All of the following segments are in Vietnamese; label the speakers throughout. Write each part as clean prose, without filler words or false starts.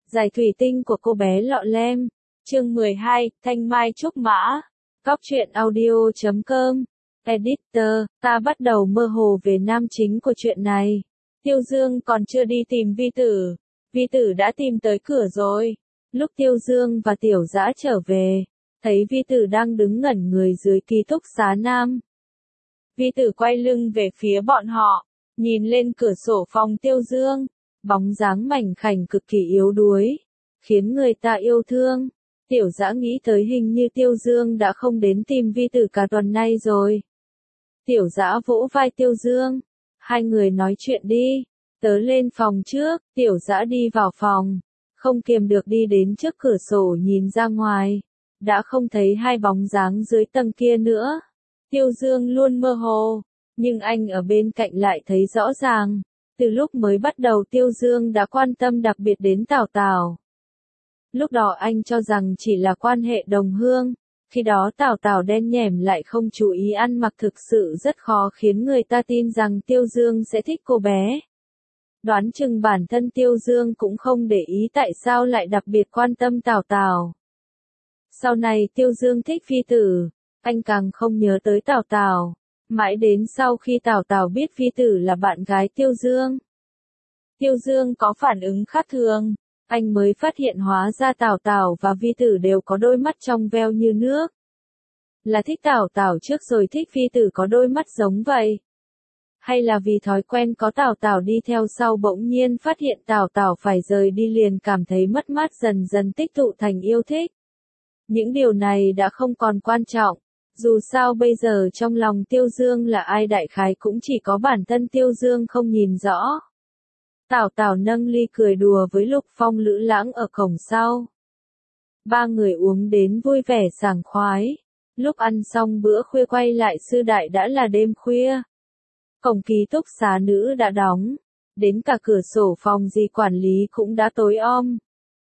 Speaker 1: Giải thủy tinh của cô bé lọ lem. Chương 12, Thanh Mai Trúc Mã. Cóc truyện audio.com. Editor, ta bắt đầu mơ hồ về nam chính của chuyện này. Tiêu Dương còn chưa đi tìm Vi Tử. Vi Tử đã tìm tới cửa rồi. Lúc Tiêu Dương và Tiểu Dã trở về, thấy Vi Tử đang đứng ngẩn người dưới ký túc xá nam. Vi Tử quay lưng về phía bọn họ, nhìn lên cửa sổ phòng Tiêu Dương, bóng dáng mảnh khảnh cực kỳ yếu đuối, khiến người ta yêu thương. Tiểu Dã nghĩ tới hình như Tiêu Dương đã không đến tìm Vi Tử cả tuần nay rồi. Tiểu Dã vỗ vai Tiêu Dương, hai người nói chuyện đi, tớ lên phòng trước. Tiểu Dã đi vào phòng, không kiềm được đi đến trước cửa sổ nhìn ra ngoài, đã không thấy hai bóng dáng dưới tầng kia nữa. Tiêu Dương luôn mơ hồ, nhưng anh ở bên cạnh lại thấy rõ ràng. Từ lúc mới bắt đầu Tiêu Dương đã quan tâm đặc biệt đến Tào Tào. Lúc đó anh cho rằng chỉ là quan hệ đồng hương, khi đó Tào Tào đen nhẻm lại không chú ý ăn mặc thực sự rất khó khiến người ta tin rằng Tiêu Dương sẽ thích cô bé. Đoán chừng bản thân Tiêu Dương cũng không để ý tại sao lại đặc biệt quan tâm Tào Tào. Sau này Tiêu Dương thích Vi Tử, anh càng không nhớ tới Tào Tào, mãi đến sau khi Tào Tào biết Vi Tử là bạn gái Tiêu Dương. Tiêu Dương có phản ứng khác thường, anh mới phát hiện hóa ra Tào Tào và Vi Tử đều có đôi mắt trong veo như nước. Là thích Tào Tào trước rồi thích Vi Tử có đôi mắt giống vậy? Hay là vì thói quen có Tào Tào đi theo sau bỗng nhiên phát hiện Tào Tào phải rời đi liền cảm thấy mất mát dần dần tích tụ thành yêu thích? Những điều này đã không còn quan trọng, dù sao bây giờ trong lòng Tiêu Dương là ai đại khái cũng chỉ có bản thân Tiêu Dương không nhìn rõ. Tào Tào nâng ly cười đùa với Lục Phong Lữ Lãng ở cổng sau. Ba người uống đến vui vẻ sảng khoái. Lúc ăn xong bữa khuya quay lại sư đại đã là đêm khuya. Cổng ký túc xá nữ đã đóng, đến cả cửa sổ phòng dì quản lý cũng đã tối om.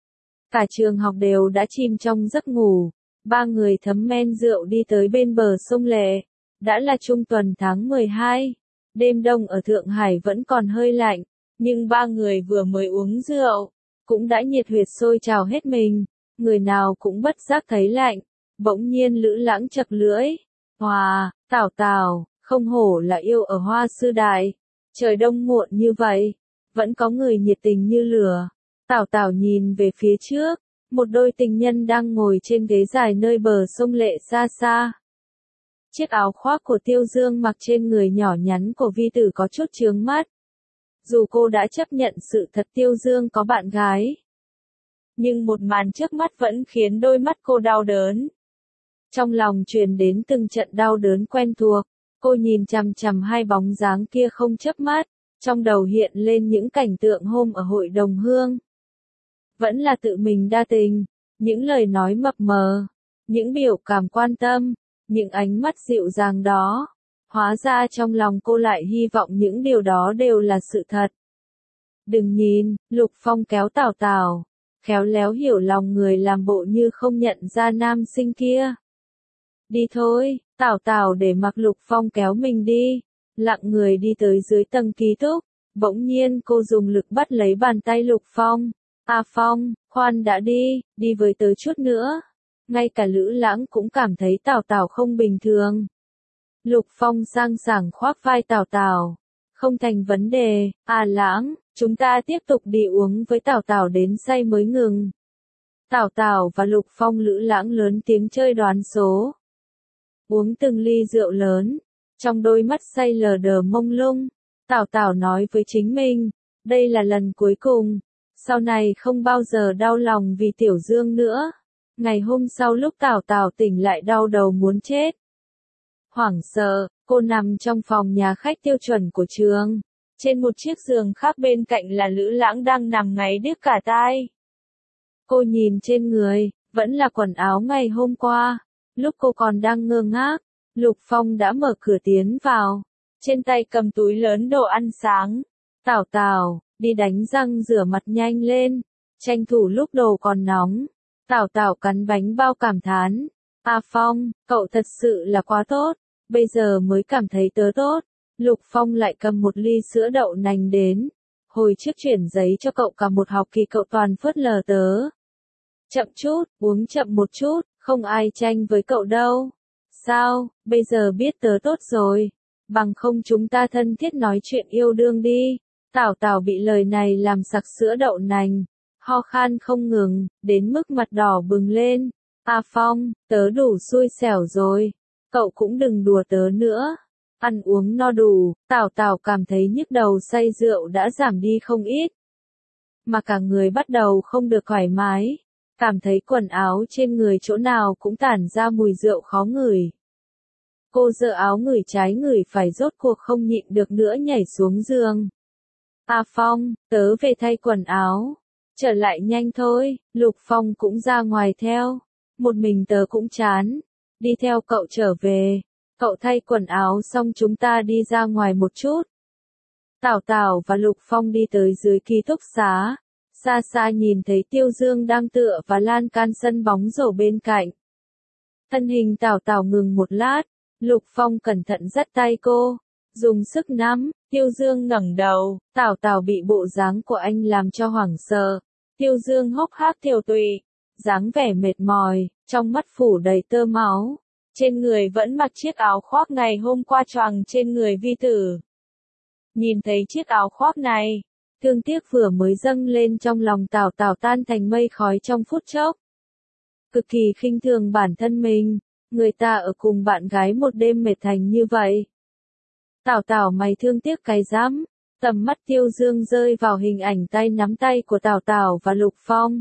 Speaker 1: Cả trường học đều đã chìm trong giấc ngủ. Ba người thấm men rượu đi tới bên bờ sông Lệ. Đã là trung tuần tháng 12. Đêm đông ở Thượng Hải vẫn còn hơi lạnh, nhưng ba người vừa mới uống rượu, cũng đã nhiệt huyết sôi trào hết mình. Người nào cũng bất giác thấy lạnh. Bỗng nhiên Lữ Lãng chật lưỡi. Hòa, Tào Tào, không hổ là yêu ở Hoa Sư Đại. Trời đông muộn như vậy, vẫn có người nhiệt tình như lửa. Tào Tào nhìn về phía trước, một đôi tình nhân đang ngồi trên ghế dài nơi bờ sông Lệ xa xa. Chiếc áo khoác của Tiêu Dương mặc trên người nhỏ nhắn của Vi Tử có chút chướng mắt. Dù cô đã chấp nhận sự thật Tiêu Dương có bạn gái, nhưng một màn trước mắt vẫn khiến đôi mắt cô đau đớn. Trong lòng truyền đến từng trận đau đớn quen thuộc, cô nhìn chằm chằm hai bóng dáng kia không chớp mắt, trong đầu hiện lên những cảnh tượng hôm ở hội đồng hương. Vẫn là tự mình đa tình, những lời nói mập mờ, những biểu cảm quan tâm, những ánh mắt dịu dàng đó. Hóa ra trong lòng cô lại hy vọng những điều đó đều là sự thật. Đừng nhìn, Lục Phong kéo Tào Tào, khéo léo hiểu lòng người làm bộ như không nhận ra nam sinh kia. Đi thôi, Tào Tào để mặc Lục Phong kéo mình đi, lặng người đi tới dưới tầng ký túc. Bỗng nhiên cô dùng lực bắt lấy bàn tay Lục Phong. À Phong, khoan đã đi với tớ chút nữa. Ngay cả Lữ Lãng cũng cảm thấy Tào Tào không bình thường. Lục Phong sang sảng khoác vai Tào Tào. Không thành vấn đề, à Lãng, chúng ta tiếp tục đi uống với Tào Tào đến say mới ngừng. Tào Tào và Lục Phong Lữ Lãng lớn tiếng chơi đoán số. Uống từng ly rượu lớn, trong đôi mắt say lờ đờ mông lung. Tào Tào nói với chính mình, đây là lần cuối cùng, sau này không bao giờ đau lòng vì Tiểu Dương nữa. Ngày hôm sau lúc Tào Tào tỉnh lại đau đầu muốn chết. Hoảng sợ, cô nằm trong phòng nhà khách tiêu chuẩn của trường. Trên một chiếc giường khác bên cạnh là Lữ Lãng đang nằm ngáy điếc cả tai. Cô nhìn trên người, vẫn là quần áo ngày hôm qua. Lúc cô còn đang ngơ ngác, Lục Phong đã mở cửa tiến vào. Trên tay cầm túi lớn đồ ăn sáng. Tào Tào, đi đánh răng rửa mặt nhanh lên. Tranh thủ lúc đồ còn nóng. Tào Tào cắn bánh bao cảm thán. À Phong, cậu thật sự là quá tốt. Bây giờ mới cảm thấy tớ tốt. Lục Phong lại cầm một ly sữa đậu nành đến. Hồi trước chuyển giấy cho cậu cả một học kỳ cậu toàn phớt lờ tớ. Chậm chút, uống chậm một chút, không ai tranh với cậu đâu. Sao, bây giờ biết tớ tốt rồi. Bằng không chúng ta thân thiết nói chuyện yêu đương đi. Tảo Tảo bị lời này làm sặc sữa đậu nành. Ho khan không ngừng, đến mức mặt đỏ bừng lên. A Phong, tớ đủ xui xẻo rồi. Cậu cũng đừng đùa tớ nữa. Ăn uống no đủ, Tảo Tảo cảm thấy nhức đầu say rượu đã giảm đi không ít. Mà cả người bắt đầu không được thoải mái. Cảm thấy quần áo trên người chỗ nào cũng tản ra mùi rượu khó ngửi. Cô giơ áo ngửi trái ngửi phải rốt cuộc không nhịn được nữa nhảy xuống giường. A Phong, tớ về thay quần áo. Trở lại nhanh thôi, Lục Phong cũng ra ngoài theo. Một mình tớ cũng chán. Đi theo cậu trở về. Cậu thay quần áo xong chúng ta đi ra ngoài một chút. Tảo Tảo và Lục Phong đi tới dưới ký túc xá. Xa xa nhìn thấy Tiêu Dương đang tựa và lan can sân bóng rổ bên cạnh. Thân hình Tảo Tảo ngừng một lát. Lục Phong cẩn thận dắt tay cô. Dùng sức nắm, Tiêu Dương ngẩng đầu. Tảo Tảo bị bộ dáng của anh làm cho hoảng sợ. Tiêu Dương hốc hác tiều tụy. Dáng vẻ mệt mỏi, trong mắt phủ đầy tơ máu. Trên người vẫn mặc chiếc áo khoác ngày hôm qua choàng trên người vi tử. Nhìn thấy chiếc áo khoác này, thương tiếc vừa mới dâng lên trong lòng Tảo Tảo tan thành mây khói trong phút chốc. Cực kỳ khinh thường bản thân mình, người ta ở cùng bạn gái một đêm mệt thành như vậy. Tảo Tảo mày thương tiếc cái rắm, tầm mắt Tiêu Dương rơi vào hình ảnh tay nắm tay của Tảo Tảo và Lục Phong.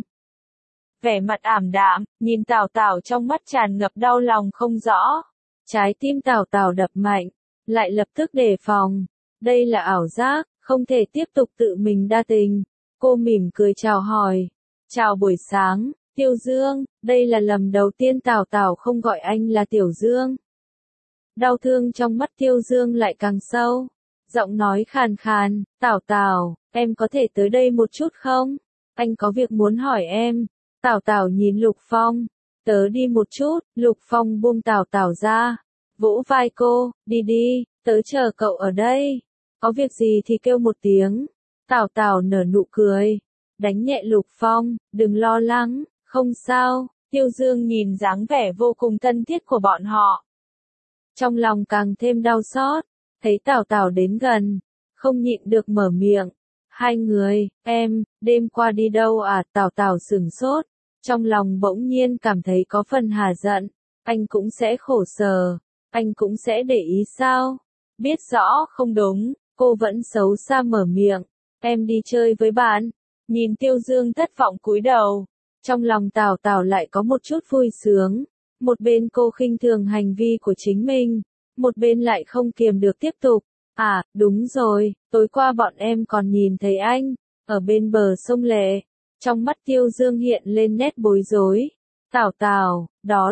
Speaker 1: Vẻ mặt ảm đạm, nhìn Tảo Tảo trong mắt tràn ngập đau lòng không rõ. Trái tim Tảo Tảo đập mạnh, lại lập tức đề phòng. Đây là ảo giác, không thể tiếp tục tự mình đa tình. Cô mỉm cười chào hỏi. Chào buổi sáng, Tiêu Dương, đây là lần đầu tiên Tảo Tảo không gọi anh là Tiểu Dương. Đau thương trong mắt Tiêu Dương lại càng sâu. Giọng nói khàn khàn, Tảo Tảo, em có thể tới đây một chút không? Anh có việc muốn hỏi em. Tảo Tảo nhìn Lục Phong. Tớ đi một chút, Lục Phong buông Tảo Tảo ra. Vỗ vai cô, đi đi, tớ chờ cậu ở đây. Có việc gì thì kêu một tiếng. Tảo Tảo nở nụ cười. Đánh nhẹ Lục Phong, đừng lo lắng, không sao. Tiêu Dương nhìn dáng vẻ vô cùng thân thiết của bọn họ. Trong lòng càng thêm đau xót. Thấy Tảo Tảo đến gần, không nhịn được mở miệng. Hai người, em, đêm qua đi đâu à? Tảo Tảo sửng sốt. Trong lòng bỗng nhiên cảm thấy có phần hả giận. Anh cũng sẽ khổ sở. Anh cũng sẽ để ý sao? Biết rõ không đúng, cô vẫn xấu xa mở miệng. Em đi chơi với bạn. Nhìn Tiêu Dương thất vọng cúi đầu. Trong lòng Tảo Tảo lại có một chút vui sướng. Một bên cô khinh thường hành vi của chính mình. Một bên lại không kiềm được tiếp tục. À, đúng rồi, tối qua bọn em còn nhìn thấy anh. Ở bên bờ sông Lệ. Trong mắt Tiêu Dương hiện lên nét bối rối. Tảo Tảo, đó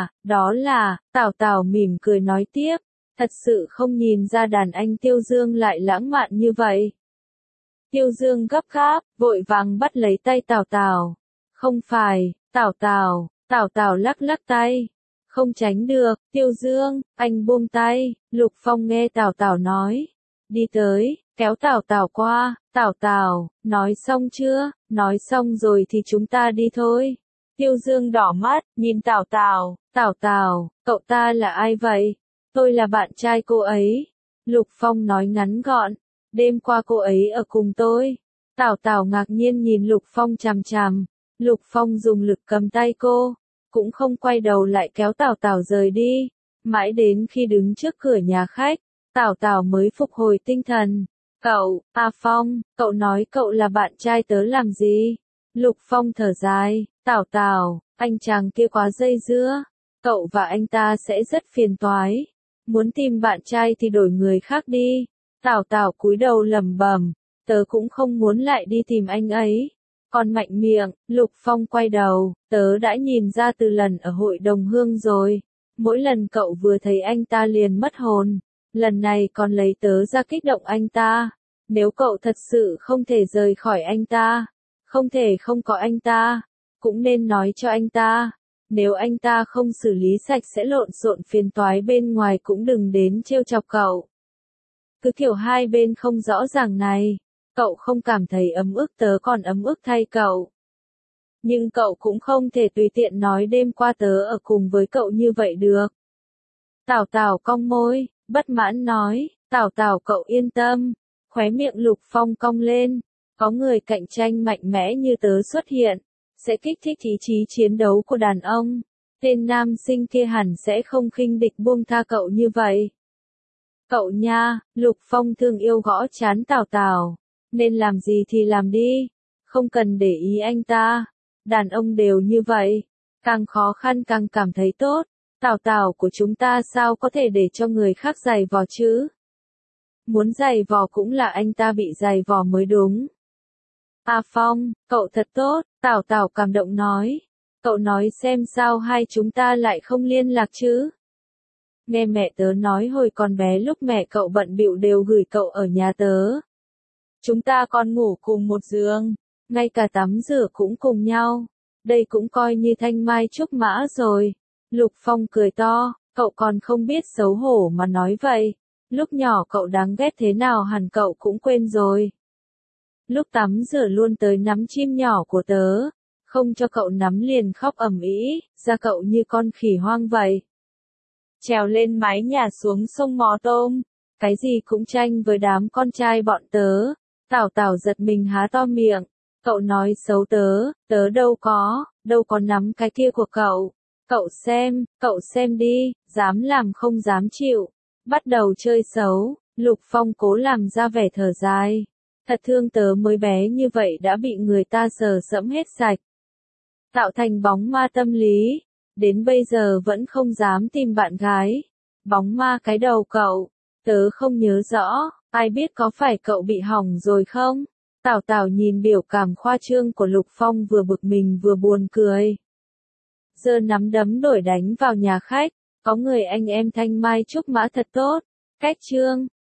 Speaker 1: là, Tảo Tảo mỉm cười nói tiếp. Thật sự không nhìn ra đàn anh Tiêu Dương lại lãng mạn như vậy. Tiêu Dương gấp gáp, vội vàng bắt lấy tay Tảo Tảo. Không phải, Tảo Tảo, Tảo Tảo lắc lắc tay. Không tránh được, Tiêu Dương, anh buông tay. Lục Phong nghe Tảo Tảo nói. Đi tới, kéo Tảo Tảo qua. Tảo Tảo, nói xong chưa? Nói xong rồi thì chúng ta đi thôi. Tiêu Dương đỏ mắt, nhìn Tảo Tảo. Tảo Tảo, cậu ta là ai vậy? Tôi là bạn trai cô ấy. Lục Phong nói ngắn gọn. Đêm qua cô ấy ở cùng tôi. Tảo Tảo ngạc nhiên nhìn Lục Phong chằm chằm. Lục Phong dùng lực cầm tay cô. Cũng không quay đầu lại kéo Tảo Tảo rời đi. Mãi đến khi đứng trước cửa nhà khách, Tảo Tảo mới phục hồi tinh thần. Cậu, A Phong, cậu nói cậu là bạn trai tớ làm gì? Lục Phong thở dài. Tảo Tảo, anh chàng kia quá dây dưa. Cậu và anh ta sẽ rất phiền toái. Muốn tìm bạn trai thì đổi người khác đi. Tảo Tảo cúi đầu lẩm bẩm. Tớ cũng không muốn lại đi tìm anh ấy. Còn mạnh miệng, Lục Phong quay đầu. Tớ đã nhìn ra từ lần ở hội đồng hương rồi. Mỗi lần cậu vừa thấy anh ta liền mất hồn. Lần này còn lấy tớ ra kích động anh ta. Nếu cậu thật sự không thể rời khỏi anh ta, không thể không có anh ta, cũng nên nói cho anh ta. Nếu anh ta không xử lý sạch sẽ lộn xộn phiền toái bên ngoài cũng đừng đến trêu chọc cậu. Cứ kiểu hai bên không rõ ràng này, Cậu không cảm thấy ấm ức, tớ còn ấm ức thay cậu. Nhưng cậu cũng không thể tùy tiện nói đêm qua tớ ở cùng với cậu như vậy được. Tào Tào cong môi, bất mãn nói, Tào Tào cậu yên tâm. Khóe miệng Lục Phong cong lên, có người cạnh tranh mạnh mẽ như tớ xuất hiện, sẽ kích thích ý chí chiến đấu của đàn ông. Tên nam sinh kia hẳn sẽ không khinh địch buông tha cậu như vậy. Cậu nha, Lục Phong thương yêu gõ trán Tào Tào, nên làm gì thì làm đi, không cần để ý anh ta. Đàn ông đều như vậy, càng khó khăn càng cảm thấy tốt. Tào Tào của chúng ta sao có thể để cho người khác giày vò chứ? Muốn giày vò cũng là anh ta bị giày vò mới đúng. A Phong, cậu thật tốt, Tào Tào cảm động nói. Cậu nói xem sao hai chúng ta lại không liên lạc chứ? Nghe mẹ tớ nói hồi còn bé lúc mẹ cậu bận bịu đều gửi cậu ở nhà tớ. Chúng ta còn ngủ cùng một giường, ngay cả tắm rửa cũng cùng nhau. Đây cũng coi như thanh mai trúc mã rồi. Lục Phong cười to, cậu còn không biết xấu hổ mà nói vậy. Lúc nhỏ cậu đáng ghét thế nào hẳn cậu cũng quên rồi. Lúc tắm rửa luôn tới nắm chim nhỏ của tớ, không cho cậu nắm liền khóc ầm ĩ, ra cậu như con khỉ hoang vậy. Trèo lên mái nhà xuống sông mò tôm, cái gì cũng tranh với đám con trai bọn tớ. Tào Tào giật mình há to miệng, cậu nói xấu tớ, tớ đâu có nắm cái kia của cậu. Cậu xem đi, dám làm không dám chịu. Bắt đầu chơi xấu, Lục Phong cố làm ra vẻ thở dài. Thật thương tớ mới bé như vậy đã bị người ta sờ sẫm hết sạch. Tạo thành bóng ma tâm lý, đến bây giờ vẫn không dám tìm bạn gái. Bóng ma cái đầu cậu, tớ không nhớ rõ, ai biết có phải cậu bị hỏng rồi không? Tào Tào nhìn biểu cảm khoa trương của Lục Phong vừa bực mình vừa buồn cười. Giơ nắm đấm đuổi đánh vào nhà khách, có người anh em thanh mai trúc mã thật tốt. Cách chương